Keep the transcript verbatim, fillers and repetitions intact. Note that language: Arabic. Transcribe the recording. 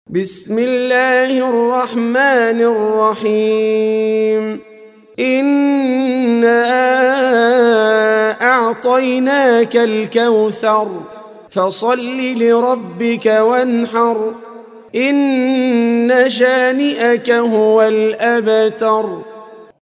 بسم الله الرحمن الرحيم إنا أعطيناك الكوثر فصل لربك وانحر إن شانئك هو الأبتر.